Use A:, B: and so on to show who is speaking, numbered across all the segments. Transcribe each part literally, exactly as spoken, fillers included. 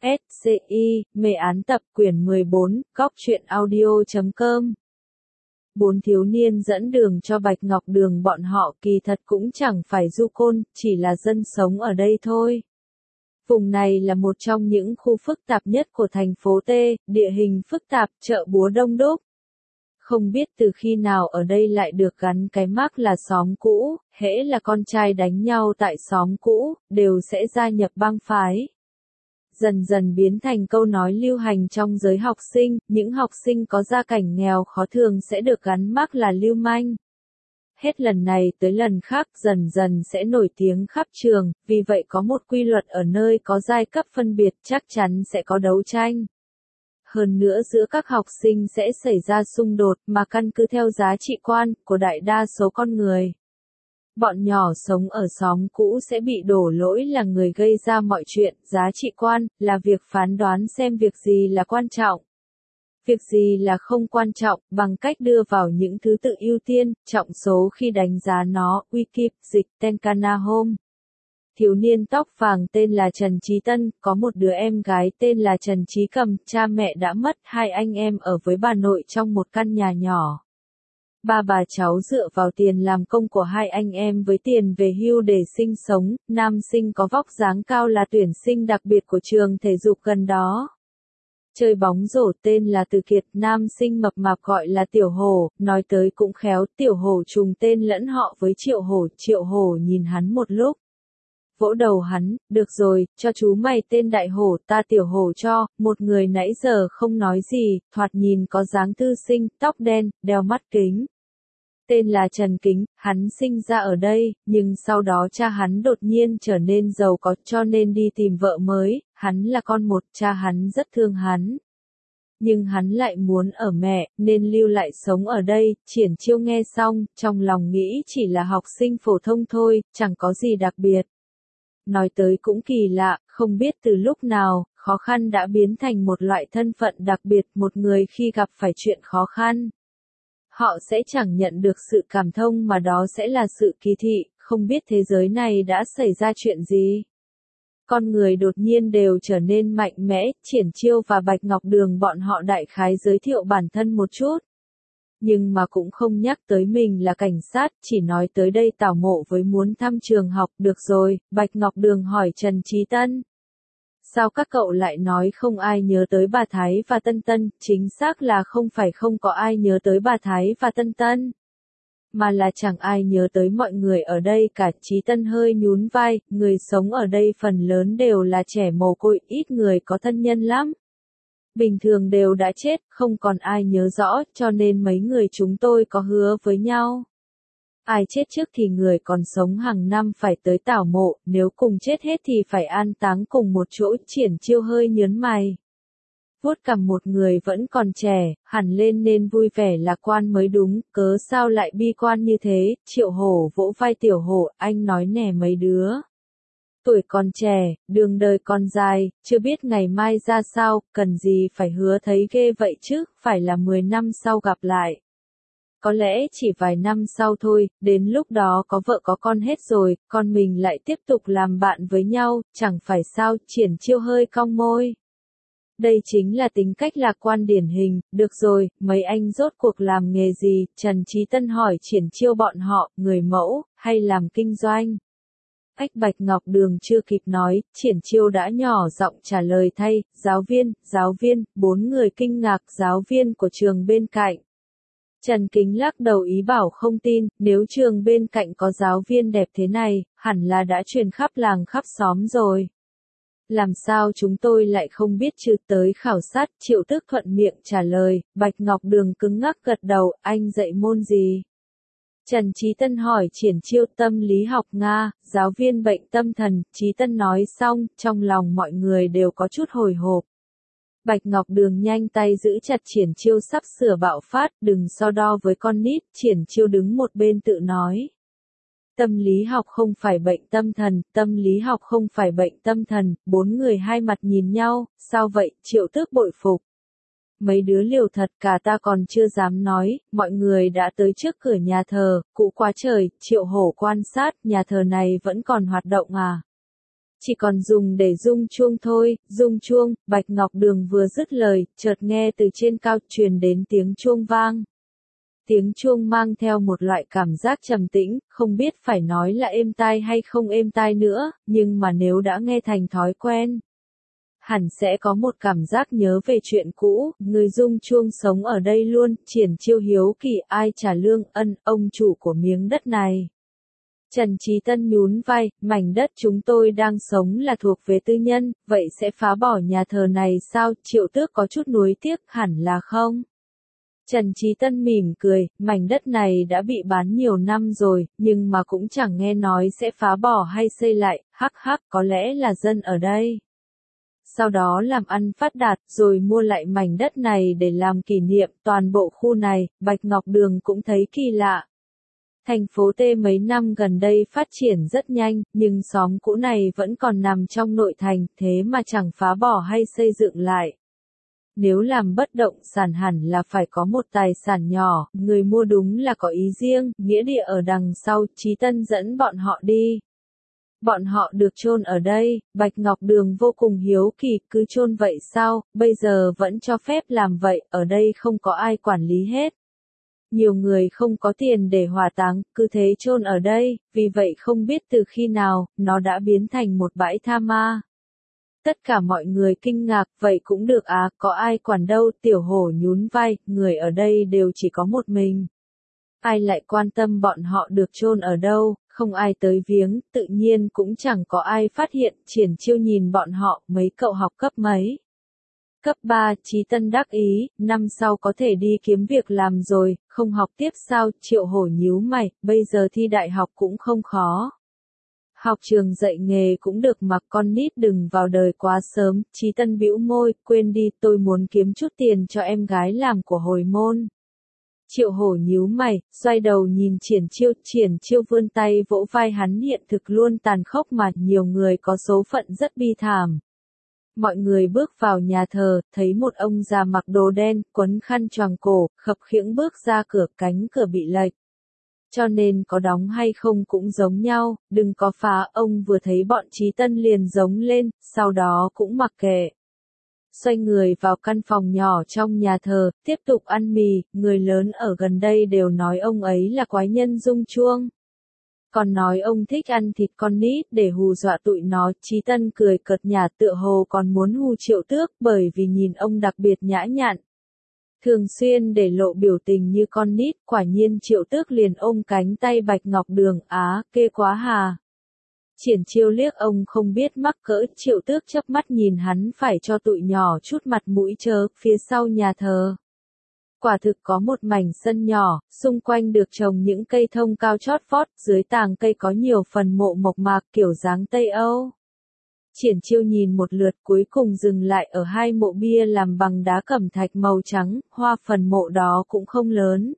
A: S C I, mê án tập quyển mười bốn, góc truyện audio chấm com. Bốn thiếu niên dẫn đường cho Bạch Ngọc Đường bọn họ kỳ thật cũng chẳng phải du côn, chỉ là dân sống ở đây thôi. Vùng này là một trong những khu phức tạp nhất của thành phố T, địa hình phức tạp, chợ búa đông đúc. Không biết từ khi nào ở đây lại được gắn cái mác là xóm cũ, hễ là con trai đánh nhau tại xóm cũ, đều sẽ gia nhập bang phái. Dần dần biến thành câu nói lưu hành trong giới học sinh, những học sinh có gia cảnh nghèo khó thường sẽ được gắn mác là lưu manh. Hết lần này tới lần khác dần dần sẽ nổi tiếng khắp trường, vì vậy có một quy luật ở nơi có giai cấp phân biệt chắc chắn sẽ có đấu tranh. Hơn nữa giữa các học sinh sẽ xảy ra xung đột mà căn cứ theo giá trị quan của đại đa số con người. Bọn nhỏ sống ở xóm cũ sẽ bị đổ lỗi là người gây ra mọi chuyện, giá trị quan là việc phán đoán xem việc gì là quan trọng. Việc gì là không quan trọng bằng cách đưa vào những thứ tự ưu tiên, trọng số khi đánh giá nó, Wiki, dịch, Tenkana Home. Thiếu niên tóc vàng tên là Trần Chí Tân, có một đứa em gái tên là Trần Chí Cầm, cha mẹ đã mất, hai anh em ở với bà nội trong một căn nhà nhỏ. Ba bà cháu dựa vào tiền làm công của hai anh em với tiền về hưu để sinh sống, nam sinh có vóc dáng cao là tuyển sinh đặc biệt của trường thể dục gần đó. Chơi bóng rổ tên là Từ Kiệt, nam sinh mập mạp gọi là Tiểu Hổ, nói tới cũng khéo, Tiểu Hổ trùng tên lẫn họ với Triệu Hổ, Triệu Hổ nhìn hắn một lúc. Vỗ đầu hắn, được rồi, cho chú mày tên Đại Hổ, ta Tiểu Hổ cho, một người nãy giờ không nói gì, thoạt nhìn có dáng thư sinh, tóc đen, đeo mắt kính. Tên là Trần Kính, hắn sinh ra ở đây, nhưng sau đó cha hắn đột nhiên trở nên giàu có cho nên đi tìm vợ mới, hắn là con một, cha hắn rất thương hắn. Nhưng hắn lại muốn ở mẹ, nên lưu lại sống ở đây, Triển Chiêu nghe xong, trong lòng nghĩ chỉ là học sinh phổ thông thôi, chẳng có gì đặc biệt. Nói tới cũng kỳ lạ, không biết từ lúc nào, khó khăn đã biến thành một loại thân phận đặc biệt, một người khi gặp phải chuyện khó khăn. Họ sẽ chẳng nhận được sự cảm thông mà đó sẽ là sự kỳ thị, không biết thế giới này đã xảy ra chuyện gì. Con người đột nhiên đều trở nên mạnh mẽ, Triển Chiêu và Bạch Ngọc Đường bọn họ đại khái giới thiệu bản thân một chút. Nhưng mà cũng không nhắc tới mình là cảnh sát, chỉ nói tới đây tảo mộ với muốn thăm trường học, được rồi, Bạch Ngọc Đường hỏi Trần Chí Tân. Sao các cậu lại nói không ai nhớ tới bà Thái và Tân Tân, chính xác là không phải không có ai nhớ tới bà Thái và Tân Tân. Mà là chẳng ai nhớ tới mọi người ở đây cả, Chí Tân hơi nhún vai, người sống ở đây phần lớn đều là trẻ mồ côi, ít người có thân nhân lắm. Bình thường đều đã chết, không còn ai nhớ rõ, cho nên mấy người chúng tôi có hứa với nhau. Ai chết trước thì người còn sống hàng năm phải tới tảo mộ, nếu cùng chết hết thì phải an táng cùng một chỗ, Triển Chiêu hơi nhớn mày. Vuốt cằm, một người vẫn còn trẻ, hẳn lên nên vui vẻ lạc quan mới đúng, cớ sao lại bi quan như thế, Triệu Hổ vỗ vai Tiểu Hổ, anh nói nè mấy đứa. Tuổi còn trẻ, đường đời còn dài, chưa biết ngày mai ra sao, cần gì phải hứa thấy ghê vậy chứ, phải là mười năm sau gặp lại. Có lẽ chỉ vài năm sau thôi, đến lúc đó có vợ có con hết rồi, con mình lại tiếp tục làm bạn với nhau, chẳng phải sao, Triển Chiêu hơi cong môi. Đây chính là tính cách lạc quan điển hình, được rồi, mấy anh rốt cuộc làm nghề gì, Trần Chí Tân hỏi Triển Chiêu bọn họ, người mẫu, hay làm kinh doanh. Ách Bạch Ngọc Đường chưa kịp nói, Triển Chiêu đã nhỏ giọng trả lời thay, giáo viên, giáo viên, bốn người kinh ngạc, giáo viên của trường bên cạnh. Trần Kính lắc đầu ý bảo không tin, nếu trường bên cạnh có giáo viên đẹp thế này, hẳn là đã truyền khắp làng khắp xóm rồi. Làm sao chúng tôi lại không biết chứ, tới khảo sát, Triệu Tức thuận miệng trả lời, Bạch Ngọc Đường cứng ngắc gật đầu, anh dạy môn gì? Trần Chí Tân hỏi Triển Chiêu, tâm lý học Nga, giáo viên bệnh tâm thần, Chí Tân nói xong, trong lòng mọi người đều có chút hồi hộp. Bạch Ngọc Đường nhanh tay giữ chặt Triển Chiêu sắp sửa bạo phát, đừng so đo với con nít, Triển Chiêu đứng một bên tự nói. Tâm lý học không phải bệnh tâm thần, tâm lý học không phải bệnh tâm thần, bốn người hai mặt nhìn nhau, sao vậy, Triệu Tước bội phục. Mấy đứa liều thật, cả ta còn chưa dám nói, mọi người đã tới trước cửa nhà thờ, cũ quá trời, Triệu Hổ quan sát, nhà thờ này vẫn còn hoạt động à? Chỉ còn dùng để rung chuông thôi, rung chuông, Bạch Ngọc Đường vừa dứt lời, chợt nghe từ trên cao truyền đến tiếng chuông vang. Tiếng chuông mang theo một loại cảm giác trầm tĩnh, không biết phải nói là êm tai hay không êm tai nữa, nhưng mà nếu đã nghe thành thói quen, hẳn sẽ có một cảm giác nhớ về chuyện cũ, người rung chuông sống ở đây luôn, Triển Chiêu hiếu kỳ ai trả lương, ân, ông chủ của miếng đất này. Trần Chí Tân nhún vai, mảnh đất chúng tôi đang sống là thuộc về tư nhân, vậy sẽ phá bỏ nhà thờ này sao? Triệu Tước có chút nuối tiếc, hẳn là không. Trần Chí Tân mỉm cười, mảnh đất này đã bị bán nhiều năm rồi, nhưng mà cũng chẳng nghe nói sẽ phá bỏ hay xây lại, hắc hắc, có lẽ là dân ở đây. Sau đó làm ăn phát đạt, rồi mua lại mảnh đất này để làm kỷ niệm, toàn bộ khu này, Bạch Ngọc Đường cũng thấy kỳ lạ. Thành phố T mấy năm gần đây phát triển rất nhanh, nhưng xóm cũ này vẫn còn nằm trong nội thành, thế mà chẳng phá bỏ hay xây dựng lại. Nếu làm bất động sản hẳn là phải có một tài sản nhỏ, người mua đúng là có ý riêng, nghĩa địa ở đằng sau, Chí Tân dẫn bọn họ đi. Bọn họ được chôn ở đây, Bạch Ngọc Đường vô cùng hiếu kỳ, cứ chôn vậy sao, bây giờ vẫn cho phép làm vậy, ở đây không có ai quản lý hết. Nhiều người không có tiền để hỏa táng, cứ thế chôn ở đây, vì vậy không biết từ khi nào, nó đã biến thành một bãi tha ma. Tất cả mọi người kinh ngạc, vậy cũng được à, có ai quản đâu, Tiểu Hổ nhún vai, người ở đây đều chỉ có một mình. Ai lại quan tâm bọn họ được chôn ở đâu, không ai tới viếng, tự nhiên cũng chẳng có ai phát hiện, Triển Chiêu nhìn bọn họ, mấy cậu học cấp mấy. Cấp ba, Chí Tân đắc ý, năm sau có thể đi kiếm việc làm rồi, không học tiếp sao, Triệu Hổ nhíu mày, bây giờ thi đại học cũng không khó. Học trường dạy nghề cũng được mà con nít đừng vào đời quá sớm, Chí Tân bĩu môi, quên đi, tôi muốn kiếm chút tiền cho em gái làm của hồi môn. Triệu Hổ nhíu mày, xoay đầu nhìn Triển Chiêu, Triển Chiêu vươn tay vỗ vai hắn, hiện thực luôn tàn khốc mà, nhiều người có số phận rất bi thảm. Mọi người bước vào nhà thờ, thấy một ông già mặc đồ đen, quấn khăn choàng cổ, khập khiễng bước ra cửa, cánh cửa bị lệch. Cho nên có đóng hay không cũng giống nhau, đừng có phá, ông vừa thấy bọn Chí Tân liền giống lên, sau đó cũng mặc kệ. Xoay người vào căn phòng nhỏ trong nhà thờ, tiếp tục ăn mì, người lớn ở gần đây đều nói ông ấy là quái nhân rung chuông. Còn nói ông thích ăn thịt con nít để hù dọa tụi nó, Chí Tân cười cợt nhả tựa hồ còn muốn hù Triệu Tước bởi vì nhìn ông đặc biệt nhã nhặn. Thường xuyên để lộ biểu tình như con nít, quả nhiên Triệu Tước liền ôm cánh tay Bạch Ngọc Đường, á, kê quá hà. Triển Chiêu liếc ông không biết mắc cỡ, Triệu Tước chớp mắt nhìn hắn phải cho tụi nhỏ chút mặt mũi chớ, phía sau nhà thờ. Quả thực có một mảnh sân nhỏ, xung quanh được trồng những cây thông cao chót vót, dưới tàng cây có nhiều phần mộ mộc mạc kiểu dáng Tây Âu. Triển Chiêu nhìn một lượt cuối cùng dừng lại ở hai mộ bia làm bằng đá cẩm thạch màu trắng, hoa phần mộ đó cũng không lớn.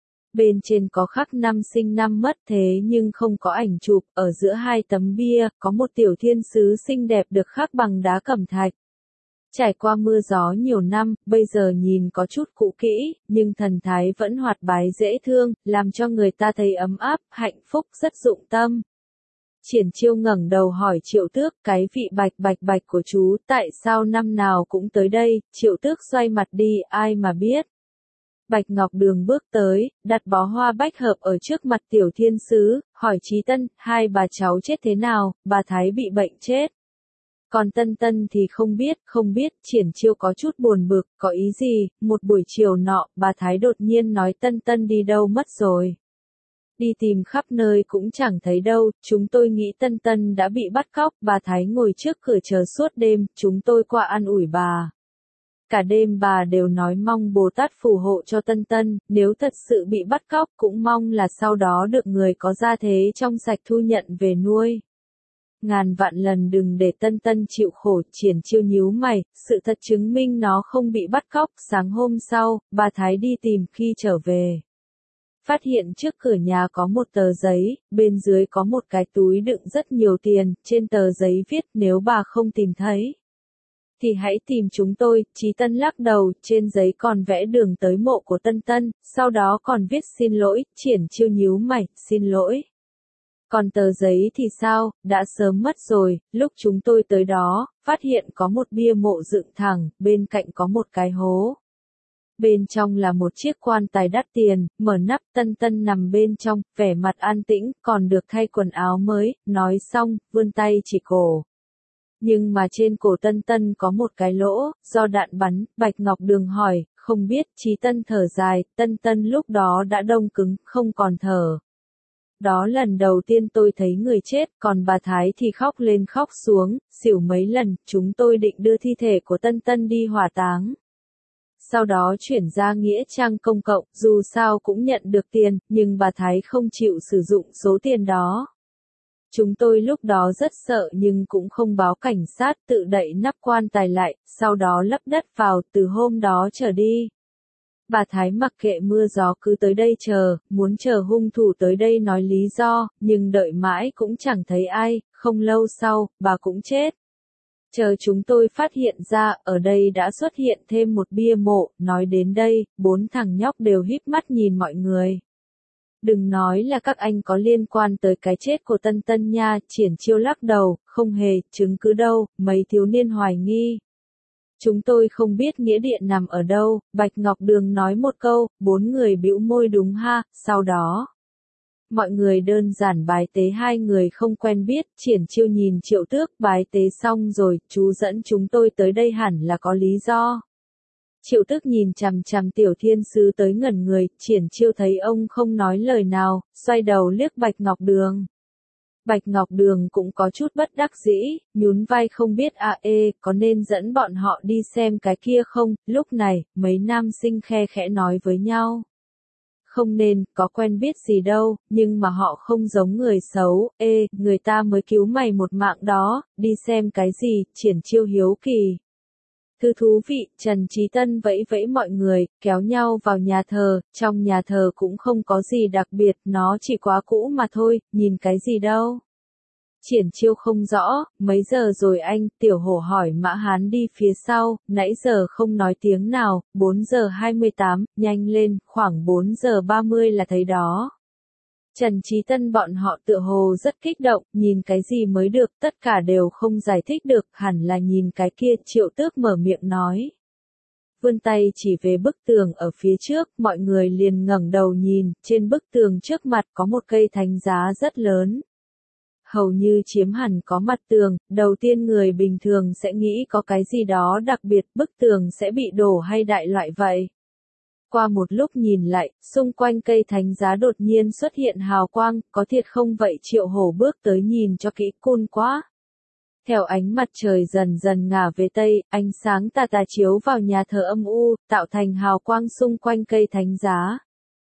A: Bên trên có khắc năm sinh năm mất thế nhưng không có ảnh chụp, ở giữa hai tấm bia, có một tiểu thiên sứ xinh đẹp được khắc bằng đá cẩm thạch. Trải qua mưa gió nhiều năm, bây giờ nhìn có chút cũ kỹ, nhưng thần thái vẫn hoạt bát dễ thương, làm cho người ta thấy ấm áp, hạnh phúc, rất dụng tâm. Triển Chiêu ngẩng đầu hỏi Triệu Tước, cái vị bạch bạch bạch của chú, tại sao năm nào cũng tới đây, Triệu Tước xoay mặt đi, ai mà biết. Bạch Ngọc Đường bước tới, đặt bó hoa bách hợp ở trước mặt tiểu thiên sứ, hỏi Chí Tân, hai bà cháu chết thế nào, bà Thái bị bệnh chết. Còn Tân Tân thì không biết, không biết, Triển Chiêu có chút buồn bực, có ý gì, một buổi chiều nọ, bà Thái đột nhiên nói Tân Tân đi đâu mất rồi. Đi tìm khắp nơi cũng chẳng thấy đâu, chúng tôi nghĩ Tân Tân đã bị bắt cóc, bà Thái ngồi trước cửa chờ suốt đêm, chúng tôi qua an ủi bà. Cả đêm bà đều nói mong Bồ Tát phù hộ cho Tân Tân, nếu thật sự bị bắt cóc cũng mong là sau đó được người có gia thế trong sạch thu nhận về nuôi. Ngàn vạn lần đừng để Tân Tân chịu khổ, Triển Chiêu nhíu mày, sự thật chứng minh nó không bị bắt cóc, sáng hôm sau, bà Thái đi tìm khi trở về. Phát hiện trước cửa nhà có một tờ giấy, bên dưới có một cái túi đựng rất nhiều tiền, trên tờ giấy viết nếu bà không tìm thấy thì hãy tìm chúng tôi, Chí Tân lắc đầu, trên giấy còn vẽ đường tới mộ của Tân Tân, sau đó còn viết xin lỗi, Triển Chiêu nhíu mày, xin lỗi. Còn tờ giấy thì sao, đã sớm mất rồi, lúc chúng tôi tới đó, phát hiện có một bia mộ dựng thẳng, bên cạnh có một cái hố. Bên trong là một chiếc quan tài đắt tiền, mở nắp Tân Tân nằm bên trong, vẻ mặt an tĩnh, còn được thay quần áo mới, nói xong, vươn tay chỉ cổ. Nhưng mà trên cổ Tân Tân có một cái lỗ, do đạn bắn, Bạch Ngọc Đường hỏi, không biết, Chí Tân thở dài, Tân Tân lúc đó đã đông cứng, không còn thở. Đó lần đầu tiên tôi thấy người chết, còn bà Thái thì khóc lên khóc xuống, xỉu mấy lần, chúng tôi định đưa thi thể của Tân Tân đi hỏa táng. Sau đó chuyển ra nghĩa trang công cộng, dù sao cũng nhận được tiền, nhưng bà Thái không chịu sử dụng số tiền đó. Chúng tôi lúc đó rất sợ nhưng cũng không báo cảnh sát, tự đậy nắp quan tài lại, sau đó lấp đất vào, từ hôm đó trở đi. Bà Thái mặc kệ mưa gió cứ tới đây chờ, muốn chờ hung thủ tới đây nói lý do, nhưng đợi mãi cũng chẳng thấy ai, không lâu sau, bà cũng chết. Chờ chúng tôi phát hiện ra, ở đây đã xuất hiện thêm một bia mộ, nói đến đây, bốn thằng nhóc đều híp mắt nhìn mọi người. Đừng nói là các anh có liên quan tới cái chết của Tân Tân nha, Triển Chiêu lắc đầu, không hề, chứng cứ đâu, mấy thiếu niên hoài nghi. Chúng tôi không biết nghĩa địa nằm ở đâu, Bạch Ngọc Đường nói một câu, bốn người bĩu môi đúng ha, sau đó. Mọi người đơn giản bái tế hai người không quen biết, Triển Chiêu nhìn Triệu Tước, bái tế xong rồi, chú dẫn chúng tôi tới đây hẳn là có lý do. Triệu Tước nhìn chằm chằm Tiểu Thiên Sứ tới ngẩn người, Triển Chiêu thấy ông không nói lời nào, xoay đầu liếc Bạch Ngọc Đường. Bạch Ngọc Đường cũng có chút bất đắc dĩ, nhún vai không biết à ê, có nên dẫn bọn họ đi xem cái kia không, lúc này, mấy nam sinh khe khẽ nói với nhau. Không nên, có quen biết gì đâu, nhưng mà họ không giống người xấu, ê, người ta mới cứu mày một mạng đó, đi xem cái gì, Triển Chiêu hiếu kỳ. Thư thú vị, Trần Chí Tân vẫy vẫy mọi người, kéo nhau vào nhà thờ, trong nhà thờ cũng không có gì đặc biệt, nó chỉ quá cũ mà thôi, nhìn cái gì đâu. Triển Chiêu không rõ, mấy giờ rồi anh, Tiểu Hổ hỏi Mã Hán đi phía sau, nãy giờ không nói tiếng nào, bốn giờ hai mươi tám, nhanh lên, khoảng bốn giờ ba mươi là thấy đó. Trần Chí Tân bọn họ tựa hồ rất kích động, nhìn cái gì mới được, tất cả đều không giải thích được, hẳn là nhìn cái kia, Triệu Tước mở miệng nói. Vươn tay chỉ về bức tường ở phía trước, mọi người liền ngẩng đầu nhìn, trên bức tường trước mặt có một cây thánh giá rất lớn. Hầu như chiếm hẳn có mặt tường, đầu tiên người bình thường sẽ nghĩ có cái gì đó đặc biệt, bức tường sẽ bị đổ hay đại loại vậy. Qua một lúc nhìn lại, xung quanh cây thánh giá đột nhiên xuất hiện hào quang, có thiệt không vậy Triệu Hổ bước tới nhìn cho kỹ cun quá. Theo ánh mặt trời dần dần ngả về tây, ánh sáng tà tà chiếu vào nhà thờ âm u, tạo thành hào quang xung quanh cây thánh giá.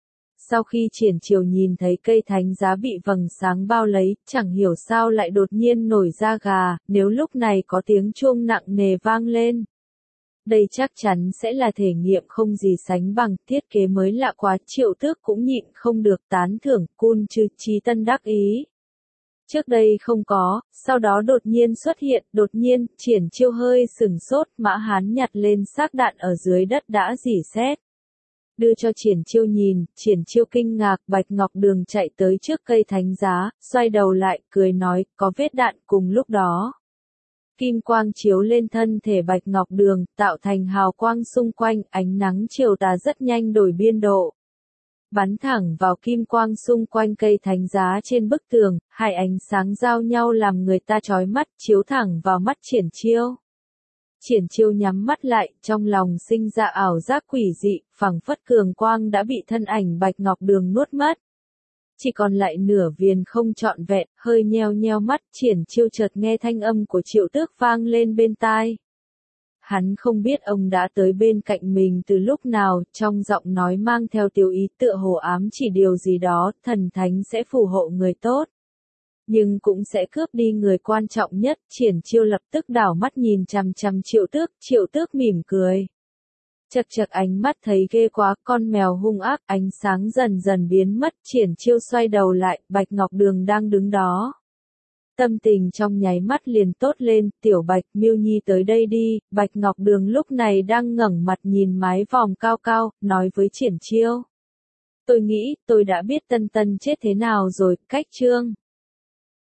A: Sau khi Triển Chiều nhìn thấy cây thánh giá bị vầng sáng bao lấy, chẳng hiểu sao lại đột nhiên nổi da gà, nếu lúc này có tiếng chuông nặng nề vang lên. Đây chắc chắn sẽ là thể nghiệm không gì sánh bằng, thiết kế mới lạ quá, Triệu Tước cũng nhịn không được tán thưởng, cun chư Chí Tân đắc ý. Trước đây không có, sau đó đột nhiên xuất hiện, đột nhiên, Triển Chiêu hơi sừng sốt, Mã Hán nhặt lên xác đạn ở dưới đất đã rỉ sét. Đưa cho Triển Chiêu nhìn, Triển Chiêu kinh ngạc, Bạch Ngọc Đường chạy tới trước cây thánh giá, xoay đầu lại, cười nói, có vết đạn cùng lúc đó. Kim quang chiếu lên thân thể Bạch Ngọc Đường, tạo thành hào quang xung quanh, ánh nắng chiều tà rất nhanh đổi biên độ. Bắn thẳng vào kim quang xung quanh cây thánh giá trên bức tường, hai ánh sáng giao nhau làm người ta chói mắt, chiếu thẳng vào mắt Triển Chiêu. Triển Chiêu nhắm mắt lại, trong lòng sinh ra ảo giác quỷ dị, phảng phất cường quang đã bị thân ảnh Bạch Ngọc Đường nuốt mất. Chỉ còn lại nửa viền không trọn vẹn, hơi nheo nheo mắt, Triển Chiêu chợt nghe thanh âm của Triệu Tước vang lên bên tai. Hắn không biết ông đã tới bên cạnh mình từ lúc nào, trong giọng nói mang theo tiểu ý tựa hồ ám chỉ điều gì đó, thần thánh sẽ phù hộ người tốt. Nhưng cũng sẽ cướp đi người quan trọng nhất, Triển Chiêu lập tức đảo mắt nhìn chằm chằm Triệu Tước, Triệu Tước mỉm cười. Chật chật ánh mắt thấy ghê quá, con mèo hung ác, ánh sáng dần dần biến mất, Triển Chiêu xoay đầu lại, Bạch Ngọc Đường đang đứng đó. Tâm tình trong nháy mắt liền tốt lên, Tiểu Bạch, Miêu Nhi tới đây đi, Bạch Ngọc Đường lúc này đang ngẩng mặt nhìn mái vòm cao cao, nói với Triển Chiêu. Tôi nghĩ, tôi đã biết Tân Tân chết thế nào rồi, cách chương.